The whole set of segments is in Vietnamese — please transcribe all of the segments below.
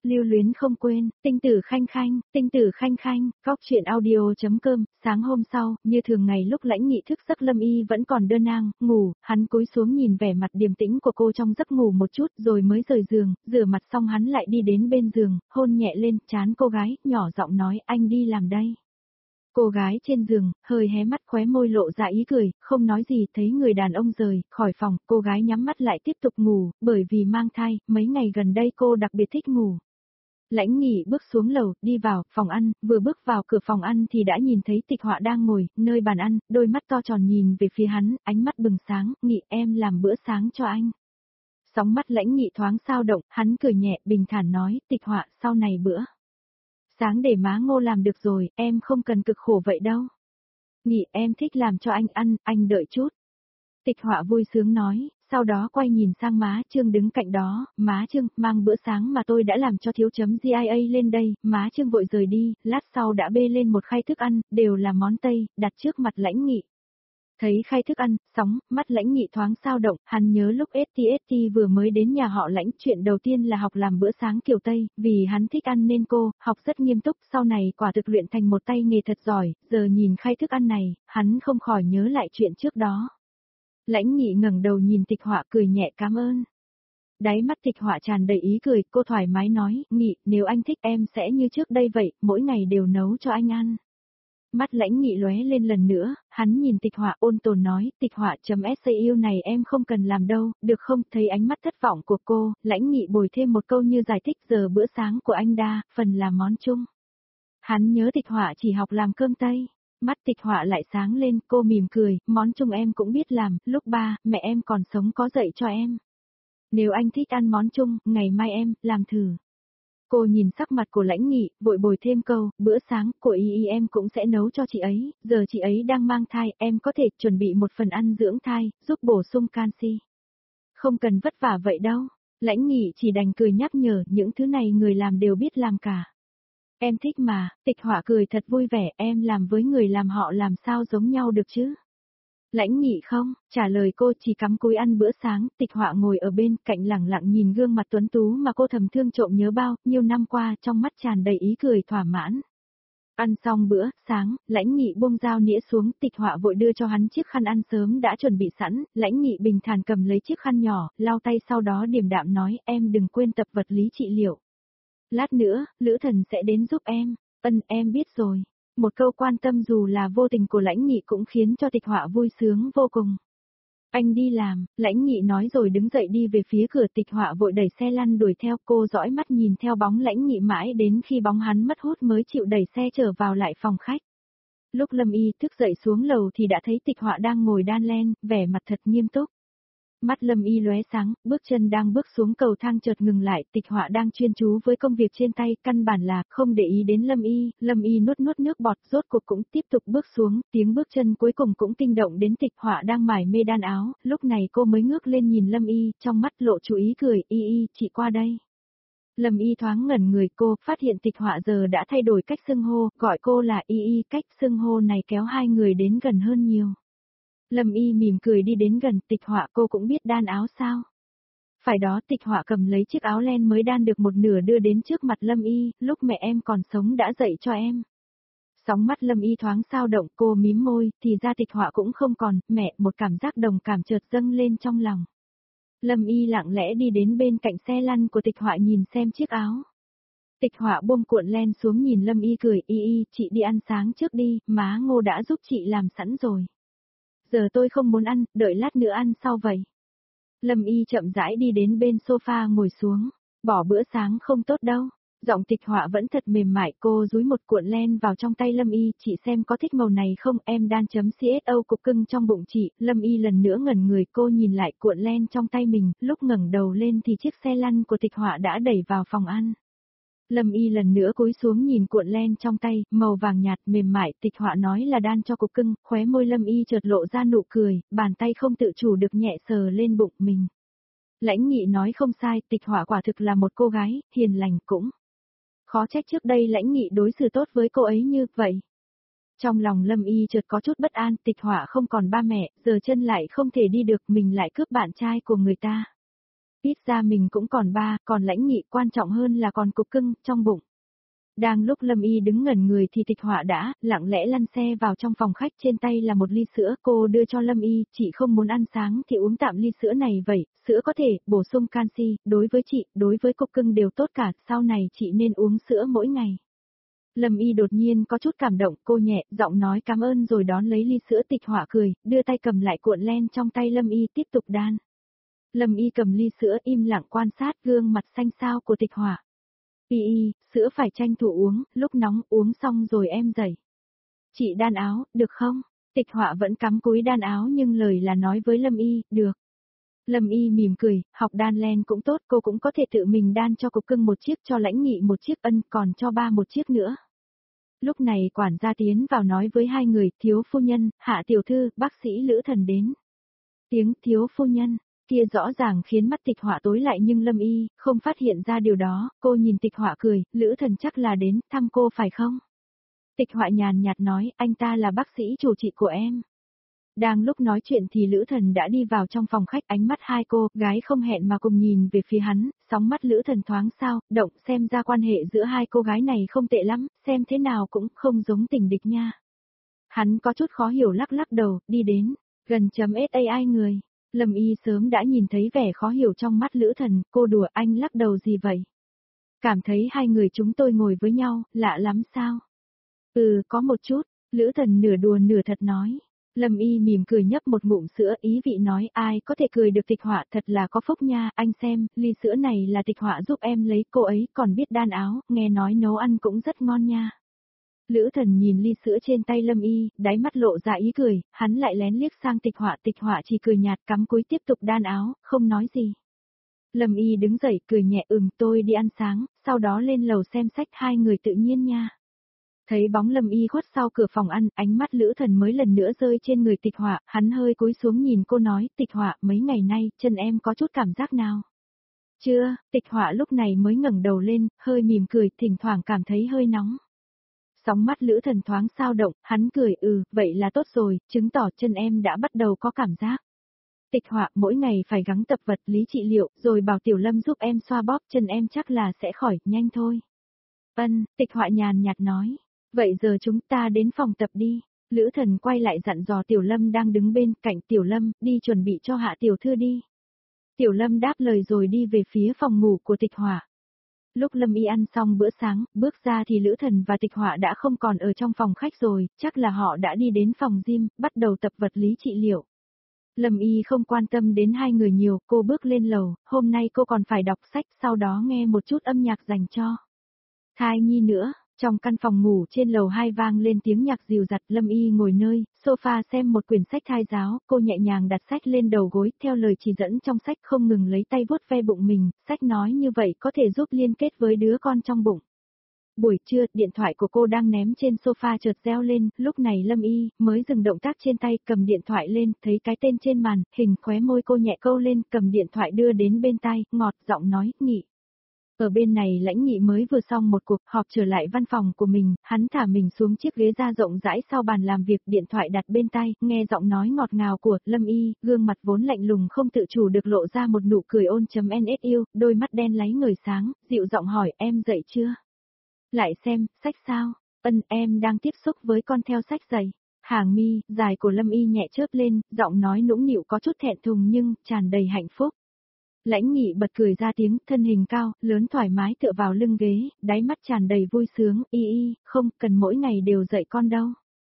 lưu luyến không quên, tinh tử khanh khanh, góc chuyện audio.com, sáng hôm sau, như thường ngày lúc Lãnh Nghị thức giấc Lâm Y vẫn còn đơ nang, ngủ, hắn cúi xuống nhìn vẻ mặt điềm tĩnh của cô trong giấc ngủ một chút rồi mới rời giường, rửa mặt xong hắn lại đi đến bên giường, hôn nhẹ lên trán cô gái, nhỏ giọng nói anh đi làm đây. Cô gái trên giường, hơi hé mắt khóe môi lộ ra ý cười, không nói gì thấy người đàn ông rời khỏi phòng, cô gái nhắm mắt lại tiếp tục ngủ, bởi vì mang thai, mấy ngày gần đây cô đặc biệt thích ngủ. Lãnh Nghị bước xuống lầu, đi vào phòng ăn, vừa bước vào cửa phòng ăn thì đã nhìn thấy Tịch Họa đang ngồi, nơi bàn ăn, đôi mắt to tròn nhìn về phía hắn, ánh mắt bừng sáng, Nghị em làm bữa sáng cho anh. Sóng mắt Lãnh Nghị thoáng xao động, hắn cười nhẹ, bình thản nói, Tịch Họa, sau này bữa sáng để má Ngô làm được rồi, em không cần cực khổ vậy đâu. Nghị em thích làm cho anh ăn, anh đợi chút. Tịch Họa vui sướng nói, sau đó quay nhìn sang má Trương đứng cạnh đó, má Trương, mang bữa sáng mà tôi đã làm cho thiếu chấm GIA lên đây, má Trương vội rời đi, lát sau đã bê lên một khay thức ăn, đều là món Tây, đặt trước mặt Lãnh Nghị. Thấy khay thức ăn, mắt Lãnh Nghị thoáng xao động, hắn nhớ lúc STST vừa mới đến nhà họ Lãnh, chuyện đầu tiên là học làm bữa sáng kiểu Tây, vì hắn thích ăn nên cô, học rất nghiêm túc, sau này quả thực luyện thành một tay nghề thật giỏi, giờ nhìn khay thức ăn này, hắn không khỏi nhớ lại chuyện trước đó. Lãnh Nghị ngẩng đầu nhìn Tịch Họa cười nhẹ cảm ơn. Đáy mắt Tịch Họa tràn đầy ý cười, cô thoải mái nói, Nghị, nếu anh thích em sẽ như trước đây vậy, mỗi ngày đều nấu cho anh ăn. Mắt Lãnh Nghị lóe lên lần nữa, hắn nhìn Tịch Họa ôn tồn nói, Tịch Họa.SAU này em không cần làm đâu, được không? Thấy ánh mắt thất vọng của cô, Lãnh Nghị bồi thêm một câu như giải thích giờ bữa sáng của anh đa, phần là món chung. Hắn nhớ Tịch Họa chỉ học làm cơm Tây. Mắt Tịch Họa lại sáng lên, cô mỉm cười, món chung em cũng biết làm, lúc ba, mẹ em còn sống có dạy cho em. Nếu anh thích ăn món chung, ngày mai em, làm thử. Cô nhìn sắc mặt của Lãnh Nghị, vội bồi thêm câu, bữa sáng của Y em cũng sẽ nấu cho chị ấy, giờ chị ấy đang mang thai, em có thể chuẩn bị một phần ăn dưỡng thai, giúp bổ sung canxi. Không cần vất vả vậy đâu, Lãnh Nghị chỉ đành cười nhắc nhở, những thứ này người làm đều biết làm cả. Em thích mà, Tịch Họa cười thật vui vẻ, em làm với người làm họ làm sao giống nhau được chứ? Lãnh Nghị không, trả lời cô chỉ cắm cúi ăn bữa sáng, Tịch Họa ngồi ở bên cạnh lẳng lặng nhìn gương mặt tuấn tú mà cô thầm thương trộm nhớ bao, nhiêu năm qua trong mắt tràn đầy ý cười thỏa mãn. Ăn xong bữa sáng, Lãnh Nghị buông dao nĩa xuống, Tịch Họa vội đưa cho hắn chiếc khăn ăn sớm đã chuẩn bị sẵn, Lãnh Nghị bình thản cầm lấy chiếc khăn nhỏ, lau tay sau đó điềm đạm nói, em đừng quên tập vật lý trị liệu. Lát nữa, Lữ Thần sẽ đến giúp em. Em biết rồi. Một câu quan tâm dù là vô tình của Lãnh Nghị cũng khiến cho Tịch Họa vui sướng vô cùng. Anh đi làm, Lãnh Nghị nói rồi đứng dậy đi về phía cửa. Tịch Họa vội đẩy xe lăn đuổi theo, cô dõi mắt nhìn theo bóng Lãnh Nghị mãi đến khi bóng hắn mất hút mới chịu đẩy xe trở vào lại phòng khách. Lúc Lâm Y thức dậy xuống lầu thì đã thấy Tịch Họa đang ngồi đan len, vẻ mặt thật nghiêm túc. Mắt Lâm Y lóe sáng, bước chân đang bước xuống cầu thang chợt ngừng lại, Tịch Họa đang chuyên chú với công việc trên tay, căn bản là không để ý đến Lâm Y nuốt nước bọt, rốt cuộc cũng tiếp tục bước xuống, tiếng bước chân cuối cùng cũng kinh động đến Tịch Họa đang mải mê đan áo, lúc này cô mới ngước lên nhìn Lâm Y, trong mắt lộ chú ý cười, Y, chị qua đây. Lâm Y thoáng ngẩn người, cô phát hiện Tịch Họa giờ đã thay đổi cách xưng hô, gọi cô là Y, cách xưng hô này kéo hai người đến gần hơn nhiều. Lâm Y mỉm cười đi đến gần, Tịch Họa, cô cũng biết đan áo sao? Phải đó, Tịch Họa cầm lấy chiếc áo len mới đan được một nửa đưa đến trước mặt Lâm Y, lúc mẹ em còn sống đã dạy cho em. Sóng mắt Lâm Y thoáng xao động, cô mím môi, thì ra Tịch Họa cũng không còn, mẹ, một cảm giác đồng cảm chợt dâng lên trong lòng. Lâm Y lặng lẽ đi đến bên cạnh xe lăn của Tịch Họa nhìn xem chiếc áo. Tịch Họa buông cuộn len xuống nhìn Lâm Y cười, Y, chị đi ăn sáng trước đi, má Ngô đã giúp chị làm sẵn rồi. Giờ tôi không muốn ăn, đợi lát nữa ăn sau vậy. Lâm Y chậm rãi đi đến bên sofa ngồi xuống, bỏ bữa sáng không tốt đâu. Giọng Tịch Họa vẫn thật mềm mại, cô dúi một cuộn len vào trong tay Lâm Y, chị xem có thích màu này không, em đan.cso cục cưng trong bụng chị. Lâm Y lần nữa ngẩn người, cô nhìn lại cuộn len trong tay mình, lúc ngẩng đầu lên thì chiếc xe lăn của Tịch Họa đã đẩy vào phòng ăn. Lâm Y lần nữa cúi xuống nhìn cuộn len trong tay, màu vàng nhạt mềm mại, Tịch Họa nói là đan cho cục cưng, khóe môi Lâm Y chợt lộ ra nụ cười, bàn tay không tự chủ được nhẹ sờ lên bụng mình. Lãnh Nghị nói không sai, Tịch Họa quả thực là một cô gái, hiền lành cũng. Khó trách trước đây Lãnh Nghị đối xử tốt với cô ấy như vậy. Trong lòng Lâm Y chợt có chút bất an, Tịch Họa không còn ba mẹ, giờ chân lại không thể đi được, mình lại cướp bạn trai của người ta. Pizza mình cũng còn 3, còn Lãnh Nghị, quan trọng hơn là còn cục cưng trong bụng. Đang lúc Lâm Y đứng ngẩn người thì Tịch Họa đã lặng lẽ lăn xe vào trong phòng khách, trên tay là một ly sữa, cô đưa cho Lâm Y, chị không muốn ăn sáng thì uống tạm ly sữa này vậy, sữa có thể bổ sung canxi, đối với chị, đối với cục cưng đều tốt cả, sau này chị nên uống sữa mỗi ngày. Lâm Y đột nhiên có chút cảm động, cô nhẹ giọng nói cảm ơn rồi đón lấy ly sữa. Tịch Họa cười, đưa tay cầm lại cuộn len trong tay Lâm Y, tiếp tục đan. Lâm Y cầm ly sữa im lặng quan sát gương mặt xanh xao của Tịch Họa. Y, sữa phải tranh thủ uống, lúc nóng uống xong rồi em dậy. Chị đan áo, được không? Tịch Họa vẫn cắm cúi đan áo nhưng lời là nói với Lâm Y, được. Lâm Y mỉm cười, học đan len cũng tốt, cô cũng có thể tự mình đan cho cục cưng một chiếc, cho Lãnh Nghị một chiếc, Ân còn cho ba một chiếc nữa. Lúc này quản gia tiến vào nói với hai người, thiếu phu nhân, Hạ tiểu thư, bác sĩ Lữ Thần đến. Tiếng thiếu phu nhân kia rõ ràng khiến mắt Tịch Họa tối lại nhưng Lâm Y không phát hiện ra điều đó, cô nhìn Tịch Họa cười, Lữ Thần chắc là đến thăm cô phải không? Tịch Họa nhàn nhạt nói, anh ta là bác sĩ chủ trị của em. Đang lúc nói chuyện thì Lữ Thần đã đi vào trong phòng khách, ánh mắt hai cô gái không hẹn mà cùng nhìn về phía hắn, sóng mắt Lữ Thần thoáng sao, động, xem ra quan hệ giữa hai cô gái này không tệ lắm, xem thế nào cũng không giống tình địch nha. Hắn có chút khó hiểu lắc lắc đầu, đi đến, gần .sai người. Lâm Y sớm đã nhìn thấy vẻ khó hiểu trong mắt Lữ Thần, cô đùa anh lắc đầu gì vậy? Cảm thấy hai người chúng tôi ngồi với nhau, lạ lắm sao? Có một chút, Lữ Thần nửa đùa nửa thật nói. Lâm Y mỉm cười nhấp một ngụm sữa, ý vị nói ai có thể cười được Tịch Họa, thật là có phúc nha, anh xem, ly sữa này là Tịch Họa giúp em lấy, cô ấy còn biết đan áo, nghe nói nấu ăn cũng rất ngon nha. Lữ Thần nhìn ly sữa trên tay Lâm Y, đáy mắt lộ ra ý cười, hắn lại lén liếc sang Tịch Họa chỉ cười nhạt cắm cúi tiếp tục đan áo, không nói gì. Lâm Y đứng dậy cười nhẹ tôi đi ăn sáng, sau đó lên lầu xem sách hai người tự nhiên nha. Thấy bóng Lâm Y khuất sau cửa phòng ăn, ánh mắt Lữ Thần mới lần nữa rơi trên người Tịch Họa, hắn hơi cúi xuống nhìn cô nói, Tịch Họa, mấy ngày nay, chân em có chút cảm giác nào? Chưa, Tịch Họa lúc này mới ngẩng đầu lên, hơi mỉm cười, thỉnh thoảng cảm thấy hơi nóng. Sóng mắt Lữ Thần thoáng sao động, hắn cười vậy là tốt rồi, chứng tỏ chân em đã bắt đầu có cảm giác. Tịch Họa mỗi ngày phải gắng tập vật lý trị liệu, rồi bảo Tiểu Lâm giúp em xoa bóp chân em chắc là sẽ khỏi, nhanh thôi. Tịch Họa nhàn nhạt nói. Vậy giờ chúng ta đến phòng tập đi. Lữ Thần quay lại dặn dò Tiểu Lâm đang đứng bên cạnh, Tiểu Lâm, đi chuẩn bị cho Hạ tiểu thư đi. Tiểu Lâm đáp lời rồi đi về phía phòng ngủ của Tịch Họa. Lúc Lâm Y ăn xong bữa sáng, bước ra thì Lữ Thần và Tịch Họa đã không còn ở trong phòng khách rồi, chắc là họ đã đi đến phòng gym, bắt đầu tập vật lý trị liệu. Lâm Y không quan tâm đến hai người nhiều, cô bước lên lầu, hôm nay cô còn phải đọc sách, sau đó nghe một chút âm nhạc dành cho thai nhi nữa. Trong căn phòng ngủ trên lầu 2 vang lên tiếng nhạc dịu dặt, Lâm Y ngồi nơi sofa xem một quyển sách thai giáo, cô nhẹ nhàng đặt sách lên đầu gối, theo lời chỉ dẫn trong sách không ngừng lấy tay vuốt ve bụng mình, sách nói như vậy có thể giúp liên kết với đứa con trong bụng. Buổi trưa, điện thoại của cô đang ném trên sofa chợt reo lên, lúc này Lâm Y mới dừng động tác trên tay, cầm điện thoại lên, thấy cái tên trên màn, hình khóe môi cô nhẹ câu lên, cầm điện thoại đưa đến bên tai, ngọt giọng nói, Nghị. Ở bên này Lãnh Nghị mới vừa xong một cuộc họp trở lại văn phòng của mình, hắn thả mình xuống chiếc ghế da rộng rãi sau bàn làm việc, điện thoại đặt bên tai, nghe giọng nói ngọt ngào của Lâm Y, gương mặt vốn lạnh lùng không tự chủ được lộ ra một nụ cười ôn.nsu, đôi mắt đen láy ngời sáng, dịu giọng hỏi em dậy chưa? Lại xem, sách sao? Em đang tiếp xúc với con theo sách dày. Hàng mi dài của Lâm Y nhẹ chớp lên, giọng nói nũng nịu có chút thẹn thùng nhưng tràn đầy hạnh phúc. Lãnh Nghị bật cười ra tiếng, thân hình cao, lớn thoải mái tựa vào lưng ghế, đáy mắt tràn đầy vui sướng, không cần mỗi ngày đều dạy con đâu.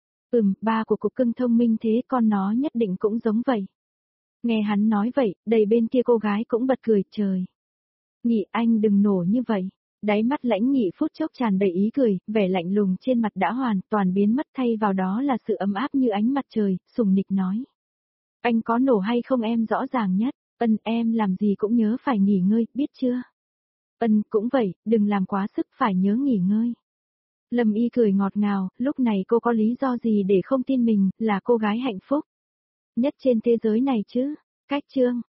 Ba của cục cưng thông minh thế con nó nhất định cũng giống vậy. Nghe hắn nói vậy, đầy bên kia cô gái cũng bật cười, trời. Nghị anh đừng nổ như vậy. Đáy mắt Lãnh Nghị phút chốc tràn đầy ý cười, vẻ lạnh lùng trên mặt đã hoàn toàn biến mất, thay vào đó là sự ấm áp như ánh mặt trời, sùng nịch nói. Anh có nổ hay không em rõ ràng nhất. Em làm gì cũng nhớ phải nghỉ ngơi, biết chưa? Cũng vậy, đừng làm quá sức, phải nhớ nghỉ ngơi. Lâm Y cười ngọt ngào, lúc này cô có lý do gì để không tin mình, là cô gái hạnh phúc nhất trên thế giới này chứ? Cách chương